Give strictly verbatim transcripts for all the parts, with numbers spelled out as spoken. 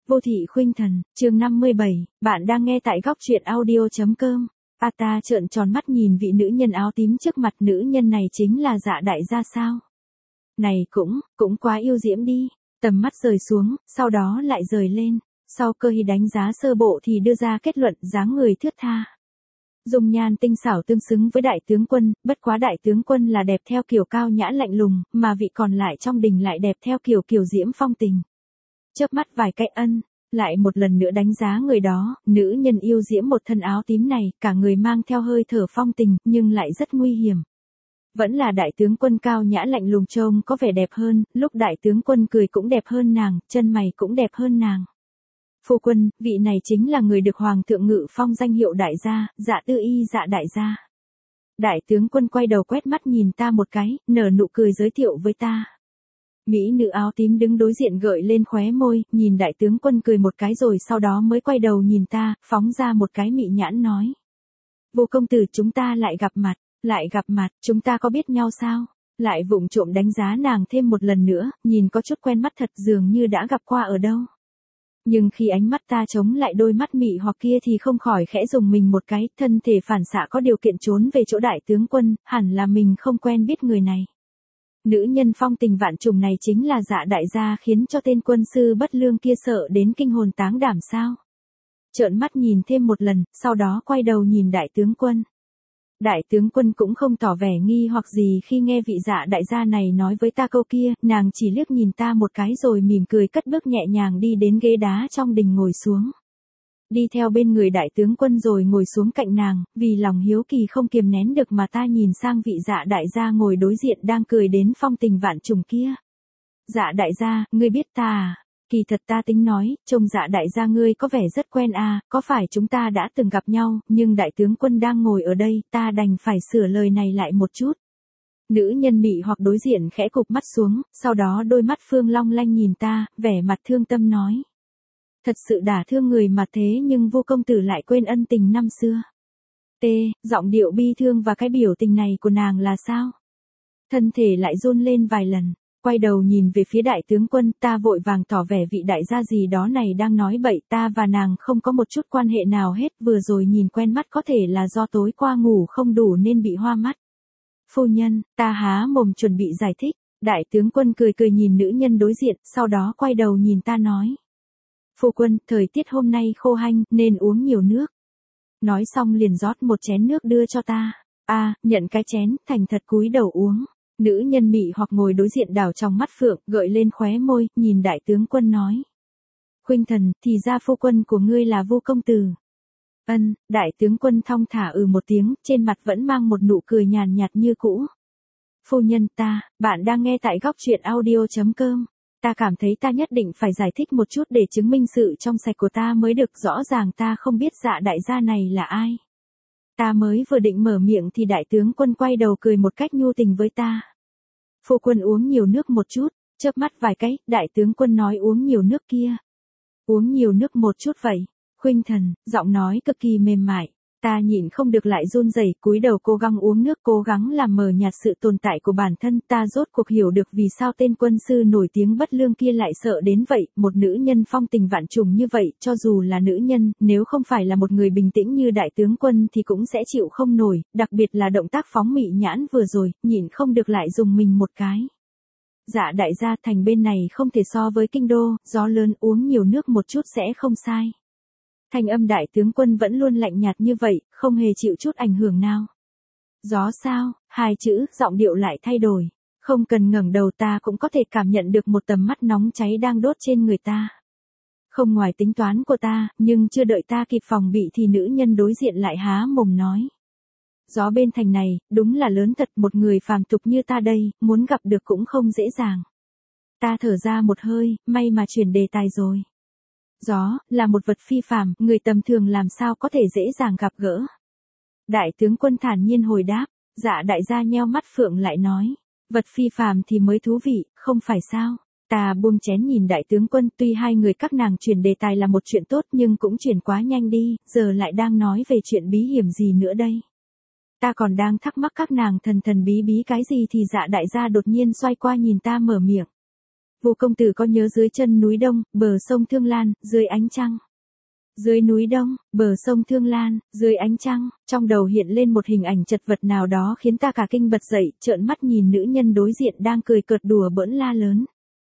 Vô thị khuynh thần, chương năm mươi bảy, bạn đang nghe tại góc truyện audio.com. A ta trợn tròn mắt nhìn vị nữ nhân áo tím trước mặt. Nữ nhân này chính là Dạ đại gia sao? Này cũng, cũng quá yêu diễm đi. Tầm mắt rời xuống, sau đó lại rời lên. Sau cơ hi đánh giá sơ bộ thì đưa ra kết luận dáng người thướt tha. Dung nhan tinh xảo tương xứng với đại tướng quân, bất quá đại tướng quân là đẹp theo kiểu cao nhã lạnh lùng, mà vị còn lại trong đình lại đẹp theo kiểu kiều diễm phong tình. Chớp mắt vài cái ân, lại một lần nữa đánh giá người đó, nữ nhân yêu diễm một thân áo tím này, cả người mang theo hơi thở phong tình, nhưng lại rất nguy hiểm. Vẫn là đại tướng quân cao nhã lạnh lùng trông có vẻ đẹp hơn, lúc đại tướng quân cười cũng đẹp hơn nàng, chân mày cũng đẹp hơn nàng. Phu quân, vị này chính là người được hoàng thượng ngự phong danh hiệu đại gia, Dạ Tư Y Dạ đại gia. Đại tướng quân quay đầu quét mắt nhìn ta một cái, nở nụ cười giới thiệu với ta. Mỹ nữ áo tím đứng đối diện gợi lên khóe môi, nhìn đại tướng quân cười một cái rồi sau đó mới quay đầu nhìn ta, phóng ra một cái mị nhãn nói. Vô công tử, chúng ta lại gặp mặt, lại gặp mặt, chúng ta có biết nhau sao? Lại vụng trộm đánh giá nàng thêm một lần nữa, nhìn có chút quen mắt thật, dường như đã gặp qua ở đâu. Nhưng khi ánh mắt ta chống lại đôi mắt mị hoặc kia thì không khỏi khẽ dùng mình một cái, thân thể phản xạ có điều kiện trốn về chỗ đại tướng quân, hẳn là mình không quen biết người này. Nữ nhân phong tình vạn trùng này chính là Dạ đại gia khiến cho tên quân sư bất lương kia sợ đến kinh hồn táng đảm sao? Trợn mắt nhìn thêm một lần, sau đó quay đầu nhìn đại tướng quân. Đại tướng quân cũng không tỏ vẻ nghi hoặc gì khi nghe vị Dạ đại gia này nói với ta câu kia, nàng chỉ liếc nhìn ta một cái rồi mỉm cười cất bước nhẹ nhàng đi đến ghế đá trong đình ngồi xuống. Đi theo bên người đại tướng quân rồi ngồi xuống cạnh nàng, vì lòng hiếu kỳ không kiềm nén được mà ta nhìn sang vị Dạ đại gia ngồi đối diện đang cười đến phong tình vạn trùng kia. Dạ đại gia, ngươi biết ta à? Kỳ thật ta tính nói, trông Dạ đại gia ngươi có vẻ rất quen à, có phải chúng ta đã từng gặp nhau, nhưng đại tướng quân đang ngồi ở đây, ta đành phải sửa lời này lại một chút. Nữ nhân mị hoặc đối diện khẽ cụp mắt xuống, sau đó đôi mắt phương long lanh nhìn ta, vẻ mặt thương tâm nói. Thật sự đả thương người mà thế nhưng vô công tử lại quên ân tình năm xưa. T, giọng điệu bi thương và cái biểu tình này của nàng là sao? Thân thể lại run lên vài lần, quay đầu nhìn về phía đại tướng quân, ta vội vàng tỏ vẻ vị đại gia gì đó này đang nói bậy, ta và nàng không có một chút quan hệ nào hết, vừa rồi nhìn quen mắt có thể là do tối qua ngủ không đủ nên bị hoa mắt. Phu nhân, ta há mồm chuẩn bị giải thích, đại tướng quân cười cười nhìn nữ nhân đối diện, sau đó quay đầu nhìn ta nói. Phu quân, thời tiết hôm nay khô hanh, nên uống nhiều nước. Nói xong liền rót một chén nước đưa cho ta. A, à, nhận cái chén, thành thật cúi đầu uống. Nữ nhân mị hoặc ngồi đối diện đảo trong mắt phượng, gợi lên khóe môi, nhìn đại tướng quân nói. Khuynh thần, thì ra phu quân của ngươi là Vô công tử. Ân, đại tướng quân thong thả ừ một tiếng, trên mặt vẫn mang một nụ cười nhàn nhạt như cũ. Phu nhân ta, bạn đang nghe tại góc truyện audio.com. Ta cảm thấy ta nhất định phải giải thích một chút để chứng minh sự trong sạch của ta mới được, rõ ràng ta không biết Dạ đại gia này là ai. Ta mới vừa định mở miệng thì đại tướng quân quay đầu cười một cách nhu tình với ta. Phu quân uống nhiều nước một chút, chớp mắt vài cái, đại tướng quân nói uống nhiều nước kia. Uống nhiều nước một chút vậy, khuynh thần, giọng nói cực kỳ mềm mại. Ta nhịn không được lại run rẩy, cúi đầu cố gắng uống nước, cố gắng làm mờ nhạt sự tồn tại của bản thân. Ta rốt cuộc hiểu được vì sao tên quân sư nổi tiếng bất lương kia lại sợ đến vậy, một nữ nhân phong tình vạn trùng như vậy, cho dù là nữ nhân, nếu không phải là một người bình tĩnh như đại tướng quân thì cũng sẽ chịu không nổi, đặc biệt là động tác phóng mị nhãn vừa rồi, nhịn không được lại dùng mình một cái. Dạ đại gia, thành bên này không thể so với kinh đô, gió lớn uống nhiều nước một chút sẽ không sai. Thanh âm đại tướng quân vẫn luôn lạnh nhạt như vậy, không hề chịu chút ảnh hưởng nào. Gió sao, hai chữ, giọng điệu lại thay đổi. Không cần ngẩng đầu ta cũng có thể cảm nhận được một tầm mắt nóng cháy đang đốt trên người ta. Không ngoài tính toán của ta, nhưng chưa đợi ta kịp phòng bị thì nữ nhân đối diện lại há mồm nói. Gió bên thành này, đúng là lớn thật, một người phàm tục như ta đây, muốn gặp được cũng không dễ dàng. Ta thở ra một hơi, may mà chuyển đề tài rồi. Gió, là một vật phi phàm, người tầm thường làm sao có thể dễ dàng gặp gỡ. Đại tướng quân thản nhiên hồi đáp, Dạ đại gia nheo mắt phượng lại nói, vật phi phàm thì mới thú vị, không phải sao. Ta buông chén nhìn đại tướng quân, tuy hai người các nàng chuyển đề tài là một chuyện tốt nhưng cũng chuyển quá nhanh đi, giờ lại đang nói về chuyện bí hiểm gì nữa đây. Ta còn đang thắc mắc các nàng thần thần bí bí cái gì thì Dạ đại gia đột nhiên xoay qua nhìn ta mở miệng. Vu công tử có nhớ dưới chân núi Đông, bờ sông Thương Lan, dưới ánh trăng. Dưới núi Đông, bờ sông Thương Lan, dưới ánh trăng, trong đầu hiện lên một hình ảnh chật vật nào đó khiến ta cả kinh bật dậy, trợn mắt nhìn nữ nhân đối diện đang cười cợt đùa bỡn la lớn.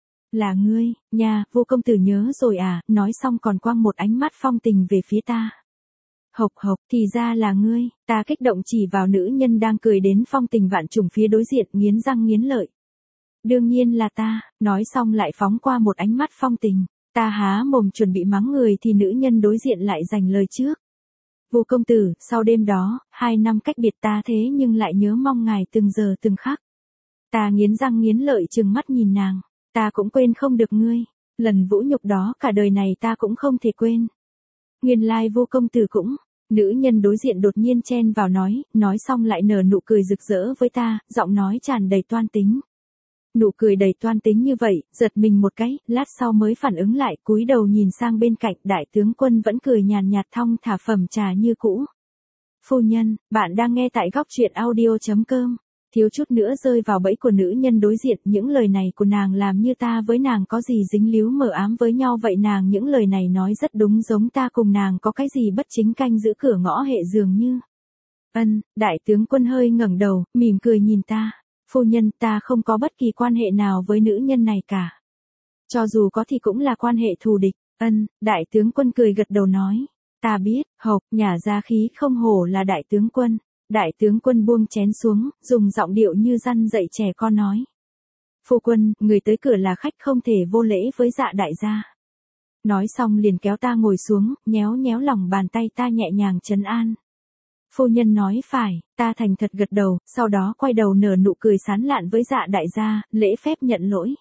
Là ngươi, nha, Vu công tử nhớ rồi à, nói xong còn quăng một ánh mắt phong tình về phía ta. Hộc hộc, thì ra là ngươi, ta kích động chỉ vào nữ nhân đang cười đến phong tình vạn trùng phía đối diện, nghiến răng nghiến lợi. Đương nhiên là ta, nói xong lại phóng qua một ánh mắt phong tình. Ta há mồm chuẩn bị mắng người thì nữ nhân đối diện lại giành lời trước. Vu công tử, sau đêm đó, hai năm cách biệt ta thế nhưng lại nhớ mong ngài từng giờ từng khắc. Ta nghiến răng nghiến lợi trừng mắt nhìn nàng, ta cũng quên không được ngươi, lần vũ nhục đó cả đời này ta cũng không thể quên. Nguyên lai Vu công tử cũng, nữ nhân đối diện đột nhiên chen vào nói, nói xong lại nở nụ cười rực rỡ với ta, giọng nói tràn đầy toan tính. Nụ cười đầy toan tính như vậy, giật mình một cái, lát sau mới phản ứng lại, cúi đầu nhìn sang bên cạnh, đại tướng Quân vẫn cười nhàn nhạt thong thả phẩm trà như cũ. Phu nhân, bạn đang nghe tại góc truyện audio chấm com. Thiếu chút nữa rơi vào bẫy của nữ nhân đối diện, những lời này của nàng làm như ta với nàng có gì dính líu mờ ám với nhau vậy, nàng những lời này nói rất đúng, giống ta cùng nàng có cái gì bất chính canh giữ cửa ngõ hệ dường như. Ân, đại tướng Quân hơi ngẩng đầu, mỉm cười nhìn ta. Phu nhân, ta không có bất kỳ quan hệ nào với nữ nhân này cả. Cho dù có thì cũng là quan hệ thù địch. Ân, đại tướng Quân cười gật đầu nói. Ta biết, hộc, nhả ra khí không hổ là đại tướng Quân. Đại tướng Quân buông chén xuống, dùng giọng điệu như răn dạy trẻ con nói. Phu quân, người tới cửa là khách không thể vô lễ với Dạ đại gia. Nói xong liền kéo ta ngồi xuống, nhéo nhéo lòng bàn tay ta nhẹ nhàng trấn an. Phu nhân nói phải, ta thành thật gật đầu, sau đó quay đầu nở nụ cười sán lạn với Dạ đại gia, lễ phép nhận lỗi.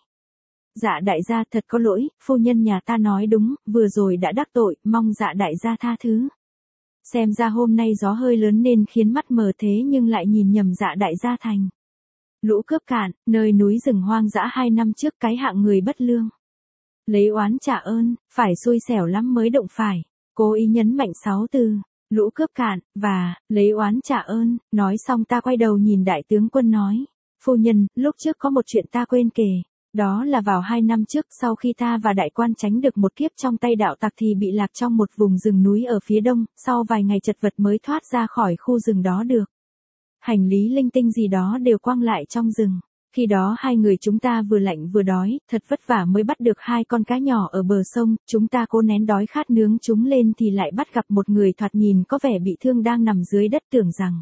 Dạ đại gia thật có lỗi, phu nhân nhà ta nói đúng, vừa rồi đã đắc tội, mong Dạ đại gia tha thứ. Xem ra hôm nay gió hơi lớn nên khiến mắt mờ thế nhưng lại nhìn nhầm Dạ đại gia thành. Lũ cướp cạn, nơi núi rừng hoang dã hai năm trước cái hạng người bất lương. Lấy oán trả ơn, phải xui xẻo lắm mới động phải, cố ý nhấn mạnh sáu từ. Lũ cướp cạn, và, lấy oán trả ơn, nói xong ta quay đầu nhìn đại tướng Quân nói. Phu nhân, lúc trước có một chuyện ta quên kể. Đó là vào hai năm trước, sau khi ta và đại quan tránh được một kiếp trong tay đạo tặc thì bị lạc trong một vùng rừng núi ở phía đông, sau vài ngày chật vật mới thoát ra khỏi khu rừng đó được. Hành lý linh tinh gì đó đều quăng lại trong rừng. Khi đó hai người chúng ta vừa lạnh vừa đói, thật vất vả mới bắt được hai con cá nhỏ ở bờ sông, chúng ta cố nén đói khát nướng chúng lên thì lại bắt gặp một người thoạt nhìn có vẻ bị thương đang nằm dưới đất, tưởng rằng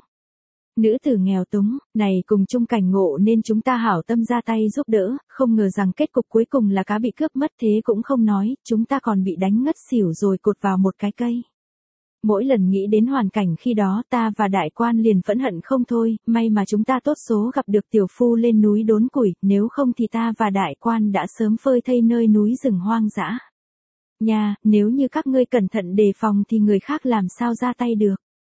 nữ tử nghèo túng, này cùng chung cảnh ngộ nên chúng ta hảo tâm ra tay giúp đỡ, không ngờ rằng kết cục cuối cùng là cá bị cướp mất, thế cũng không nói, chúng ta còn bị đánh ngất xỉu rồi cột vào một cái cây. Mỗi lần nghĩ đến hoàn cảnh khi đó ta và đại quan liền phẫn hận không thôi, may mà chúng ta tốt số gặp được tiểu phu lên núi đốn củi, nếu không thì ta và đại quan đã sớm phơi thây nơi núi rừng hoang dã. Nha, nếu như các ngươi cẩn thận đề phòng thì người khác làm sao ra tay được.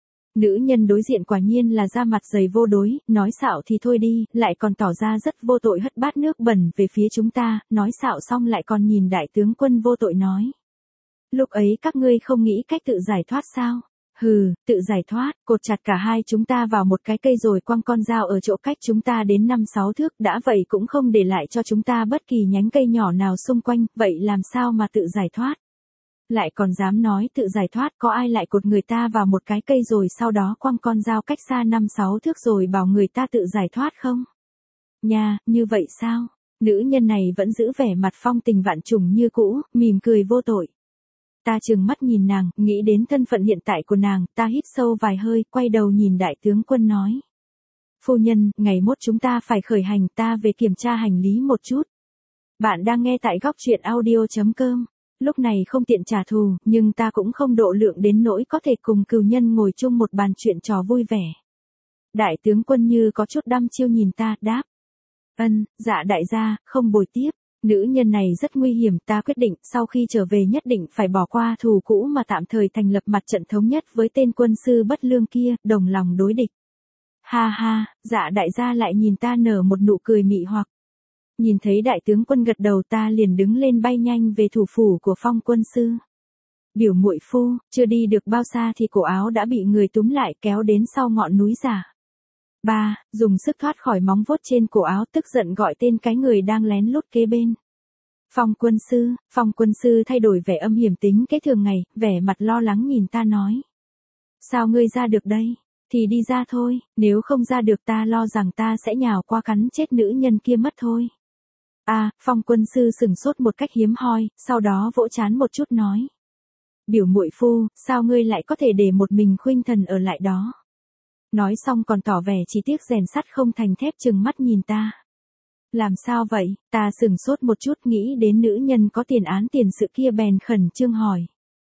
Nữ nhân đối diện quả nhiên là da mặt dày vô đối, nói xạo thì thôi đi, lại còn tỏ ra rất vô tội hất bát nước bẩn về phía chúng ta, nói xạo xong lại còn nhìn đại tướng Quân vô tội nói. Lúc ấy các ngươi không nghĩ cách tự giải thoát sao? Hừ, tự giải thoát, cột chặt cả hai chúng ta vào một cái cây rồi quăng con dao ở chỗ cách chúng ta đến năm sáu thước, đã vậy cũng không để lại cho chúng ta bất kỳ nhánh cây nhỏ nào xung quanh, vậy làm sao mà tự giải thoát? Lại còn dám nói tự giải thoát, có ai lại cột người ta vào một cái cây rồi sau đó quăng con dao cách xa năm sáu thước rồi bảo người ta tự giải thoát không? Nha, như vậy sao? Nữ nhân này vẫn giữ vẻ mặt phong tình vạn trùng như cũ, mỉm cười vô tội. Ta trừng mắt nhìn nàng, nghĩ đến thân phận hiện tại của nàng, ta hít sâu vài hơi, quay đầu nhìn đại tướng Quân nói. Phu nhân, ngày mốt chúng ta phải khởi hành, ta về kiểm tra hành lý một chút. Bạn đang nghe tại góc truyện audio chấm com. Lúc này không tiện trả thù, nhưng ta cũng không độ lượng đến nỗi có thể cùng cừu nhân ngồi chung một bàn chuyện trò vui vẻ. Đại tướng Quân như có chút đăm chiêu nhìn ta, đáp. Ân, dạ đại gia, không bồi tiếp. Nữ nhân này rất nguy hiểm, ta quyết định, sau khi trở về nhất định phải bỏ qua thù cũ mà tạm thời thành lập mặt trận thống nhất với tên quân sư bất lương kia, đồng lòng đối địch. Ha ha, dạ đại gia lại nhìn ta nở một nụ cười mị hoặc. Nhìn thấy đại tướng Quân gật đầu ta liền đứng lên bay nhanh về thủ phủ của Phong quân sư. Biểu muội phu, chưa đi được bao xa thì cổ áo đã bị người túm lại kéo đến sau ngọn núi giả. Ba, dùng sức thoát khỏi móng vuốt trên cổ áo, tức giận gọi tên cái người đang lén lút kế bên. Phong quân sư, Phong quân sư thay đổi vẻ âm hiểm tính cái thường ngày, vẻ mặt lo lắng nhìn ta nói. Sao ngươi ra được đây? Thì đi ra thôi, nếu không ra được ta lo rằng ta sẽ nhào qua cắn chết nữ nhân kia mất thôi. À, Phong quân sư sừng sốt một cách hiếm hoi, sau đó vỗ chán một chút nói. Biểu muội phu, sao ngươi lại có thể để một mình Khuynh Thần ở lại đó? Nói xong còn tỏ vẻ chỉ tiếc rèn sắt không thành thép chừng mắt nhìn ta. Làm sao vậy? Ta sừng sốt một chút nghĩ đến nữ nhân có tiền án tiền sự kia bèn khẩn trương hỏi.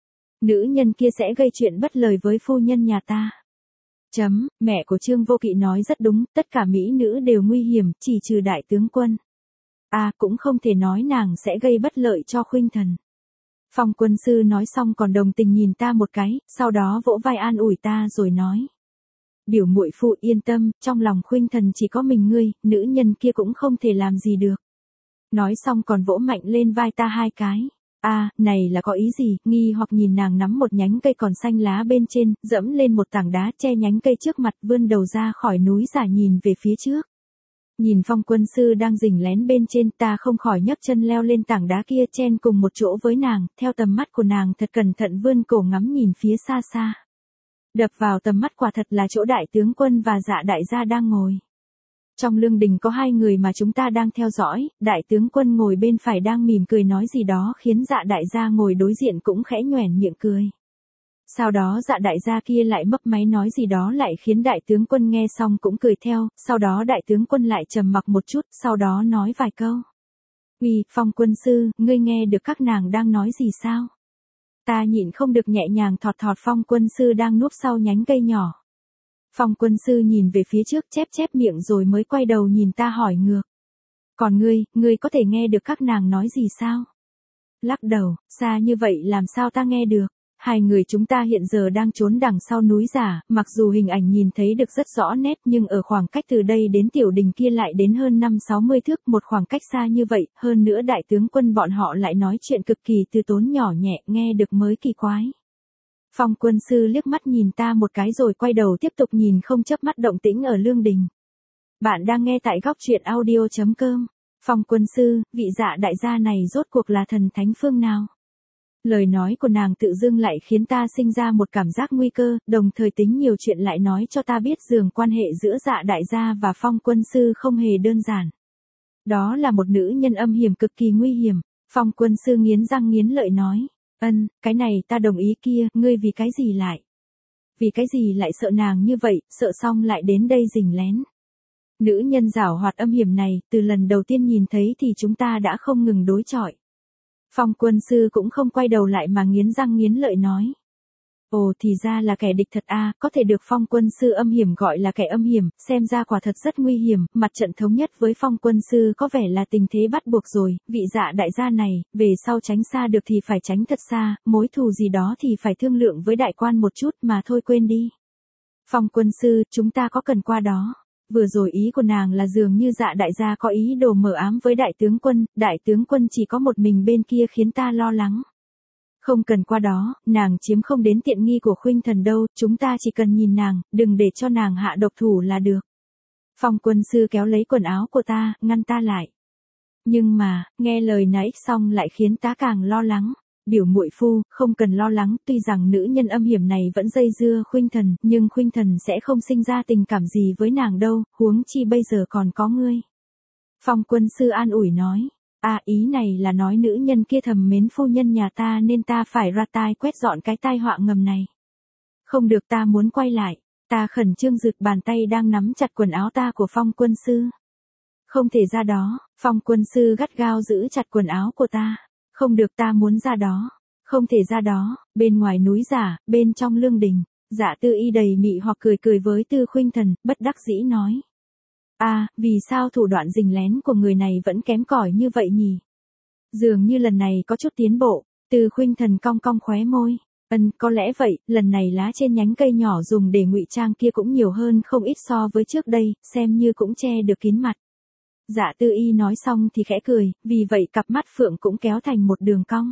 Nữ nhân kia sẽ gây chuyện bất lời với phu nhân nhà ta. Chấm, mẹ của Trương Vô Kỵ nói rất đúng, tất cả mỹ nữ đều nguy hiểm, chỉ trừ đại tướng quân. À, cũng không thể nói nàng sẽ gây bất lợi cho Khuynh Thần. Phong quân sư nói xong còn đồng tình nhìn ta một cái, sau đó vỗ vai an ủi ta rồi nói. Biểu muội phu yên tâm, trong lòng Khuynh Thần chỉ có mình ngươi, nữ nhân kia cũng không thể làm gì được. Nói xong còn vỗ mạnh lên vai ta hai cái. À, này là có ý gì? Nghi hoặc nhìn nàng nắm một nhánh cây còn xanh lá bên trên, dẫm lên một tảng đá che nhánh cây trước mặt, vươn đầu ra khỏi núi giả nhìn về phía trước. Nhìn Phong quân sư đang rình lén bên trên, ta không khỏi nhấc chân leo lên tảng đá kia chen cùng một chỗ với nàng, theo tầm mắt của nàng thật cẩn thận vươn cổ ngắm nhìn phía xa xa. Đập vào tầm mắt quả thật là chỗ đại tướng quân và Dạ đại gia đang ngồi. Trong lương đình có hai người mà chúng ta đang theo dõi, đại tướng quân ngồi bên phải đang mỉm cười nói gì đó khiến Dạ đại gia ngồi đối diện cũng khẽ nhoẻn miệng cười. Sau đó Dạ đại gia kia lại mấp máy nói gì đó lại khiến đại tướng quân nghe xong cũng cười theo, sau đó đại tướng quân lại trầm mặc một chút, sau đó nói vài câu. Uy, Phong quân sư, ngươi nghe được các nàng đang nói gì sao? Ta nhịn không được nhẹ nhàng thọt thọt Phong quân sư đang núp sau nhánh cây nhỏ. Phong quân sư nhìn về phía trước chép chép miệng rồi mới quay đầu nhìn ta hỏi ngược. Còn ngươi, ngươi có thể nghe được các nàng nói gì sao? Lắc đầu, xa như vậy làm sao ta nghe được? Hai người chúng ta hiện giờ đang trốn đằng sau núi giả, mặc dù hình ảnh nhìn thấy được rất rõ nét nhưng ở khoảng cách từ đây đến tiểu đình kia lại đến hơn năm sáu mươi thước, một khoảng cách xa như vậy, hơn nữa đại tướng quân bọn họ lại nói chuyện cực kỳ từ tốn nhỏ nhẹ, nghe được mới kỳ quái. Phong quân sư liếc mắt nhìn ta một cái rồi quay đầu tiếp tục nhìn không chớp mắt động tĩnh ở lương đình. Bạn đang nghe tại góc truyện audio chấm com. Phong quân sư, vị Dạ đại gia này rốt cuộc là thần thánh phương nào? Lời nói của nàng tự dưng lại khiến ta sinh ra một cảm giác nguy cơ, đồng thời tính nhiều chuyện lại nói cho ta biết dường quan hệ giữa Dạ đại gia và Phong quân sư không hề đơn giản. Đó là một nữ nhân âm hiểm cực kỳ nguy hiểm. Phong quân sư nghiến răng nghiến lợi nói. Ân, cái này ta đồng ý kia, ngươi vì cái gì lại? Vì cái gì lại sợ nàng như vậy, sợ xong lại đến đây rình lén. Nữ nhân giảo hoạt âm hiểm này, từ lần đầu tiên nhìn thấy thì chúng ta đã không ngừng đối chọi. Phong quân sư cũng không quay đầu lại mà nghiến răng nghiến lợi nói. Ồ thì ra là kẻ địch thật a, à, có thể được Phong quân sư âm hiểm gọi là kẻ âm hiểm, xem ra quả thật rất nguy hiểm, mặt trận thống nhất với Phong quân sư có vẻ là tình thế bắt buộc rồi, vị Dạ đại gia này, về sau tránh xa được thì phải tránh thật xa, mối thù gì đó thì phải thương lượng với đại quan một chút mà thôi quên đi. Phong quân sư, chúng ta có cần qua đó. Vừa rồi ý của nàng là dường như Dạ đại gia có ý đồ mờ ám với đại tướng quân, đại tướng quân chỉ có một mình bên kia khiến ta lo lắng. Không cần qua đó, nàng chiếm không đến tiện nghi của Khuynh Thần đâu, chúng ta chỉ cần nhìn nàng, đừng để cho nàng hạ độc thủ là được. Phong quân sư kéo lấy quần áo của ta, ngăn ta lại. Nhưng mà, nghe lời nãy xong lại khiến ta càng lo lắng. Biểu muội phu, không cần lo lắng, tuy rằng nữ nhân âm hiểm này vẫn dây dưa Khuynh Thần, nhưng Khuynh Thần sẽ không sinh ra tình cảm gì với nàng đâu, huống chi bây giờ còn có ngươi. Phong quân sư an ủi nói. À ý này là nói nữ nhân kia thầm mến phu nhân nhà ta nên ta phải ra tai quét dọn cái tai họa ngầm này. Không được, ta muốn quay lại. Ta khẩn trương rụt bàn tay đang nắm chặt quần áo ta của Phong quân sư. Không thể ra đó, Phong quân sư gắt gao giữ chặt quần áo của ta. Không được, ta muốn ra đó. Không thể ra đó, bên ngoài núi giả, bên trong lương đình. Dạ Tư Y đầy mị hoặc cười cười với Tư Khuynh Thần, bất đắc dĩ nói. À, vì sao thủ đoạn rình lén của người này vẫn kém cỏi như vậy nhỉ? Dường như lần này có chút tiến bộ. Tư Khuynh Thần cong cong khóe môi. Ừm, có lẽ vậy, lần này lá trên nhánh cây nhỏ dùng để ngụy trang kia cũng nhiều hơn không ít so với trước đây, xem như cũng che được kín mặt. Dạ Tư Y nói xong thì khẽ cười, vì vậy cặp mắt phượng cũng kéo thành một đường cong.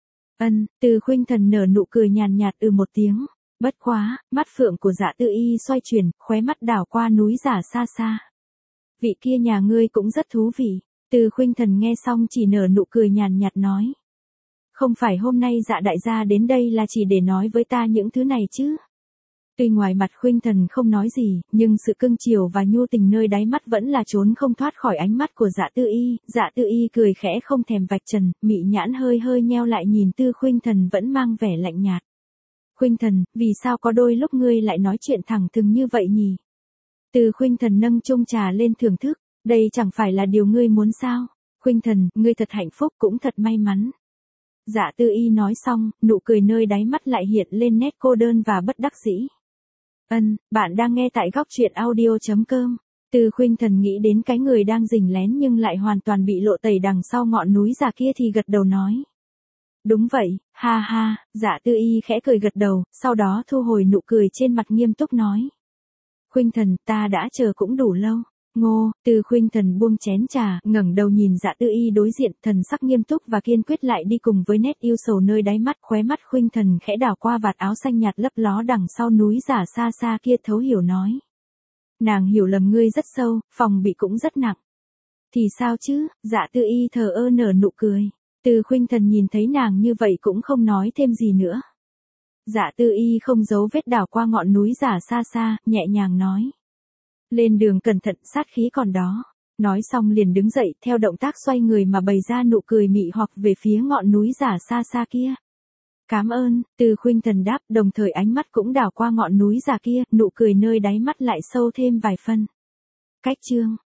Ân, Tư Khuynh Thần nở nụ cười nhàn nhạt ừ một tiếng. Bất quá, mắt phượng của Dạ Tư Y xoay chuyển, khóe mắt đảo qua núi giả xa xa. Vị kia nhà ngươi cũng rất thú vị. Từ Khuynh Thần nghe xong chỉ nở nụ cười nhàn nhạt nói. Không phải hôm nay Dạ đại gia đến đây là chỉ để nói với ta những thứ này chứ. Tuy ngoài mặt Khuynh Thần không nói gì, nhưng sự cưng chiều và nhu tình nơi đáy mắt vẫn là trốn không thoát khỏi ánh mắt của Dạ Tư Y. Dạ Tư Y cười khẽ không thèm vạch trần, mị nhãn hơi hơi nheo lại nhìn Tư Khuynh Thần vẫn mang vẻ lạnh nhạt. Khuynh Thần, vì sao có đôi lúc ngươi lại nói chuyện thẳng thừng như vậy nhỉ? Tư Khuynh Thần nâng chung trà lên thưởng thức, đây chẳng phải là điều ngươi muốn sao? Khuynh Thần, ngươi thật hạnh phúc cũng thật may mắn. Dạ Tư Y nói xong, nụ cười nơi đáy mắt lại hiện lên nét cô đơn và bất đắc dĩ. Ân, bạn đang nghe tại góc truyện audio.com. Từ Khuynh Thần nghĩ đến cái người đang rình lén nhưng lại hoàn toàn bị lộ tẩy đằng sau ngọn núi già kia thì gật đầu nói. Đúng vậy, ha ha, Dạ Tư Y khẽ cười gật đầu, sau đó thu hồi nụ cười trên mặt nghiêm túc nói. Khuynh Thần, ta đã chờ cũng đủ lâu. Ngô, Từ Khuynh Thần buông chén trà, ngẩng đầu nhìn Dạ Tư Y đối diện, thần sắc nghiêm túc và kiên quyết lại đi cùng với nét yêu sầu nơi đáy mắt. Khóe mắt Khuynh Thần khẽ đảo qua vạt áo xanh nhạt lấp ló đằng sau núi giả xa xa kia, thấu hiểu nói. Nàng hiểu lầm ngươi rất sâu, phòng bị cũng rất nặng. Thì sao chứ? Dạ Tư Y thờ ơ nở nụ cười. Từ Khuynh Thần nhìn thấy nàng như vậy cũng không nói thêm gì nữa. Dạ Tư Y không giấu vết đảo qua ngọn núi giả xa xa, nhẹ nhàng nói. Lên đường cẩn thận, sát khí còn đó. Nói xong liền đứng dậy, theo động tác xoay người mà bày ra nụ cười mị hoặc về phía ngọn núi giả xa xa kia. Cảm ơn, Từ Khuynh Thần đáp, đồng thời ánh mắt cũng đảo qua ngọn núi giả kia, nụ cười nơi đáy mắt lại sâu thêm vài phân. Cách chương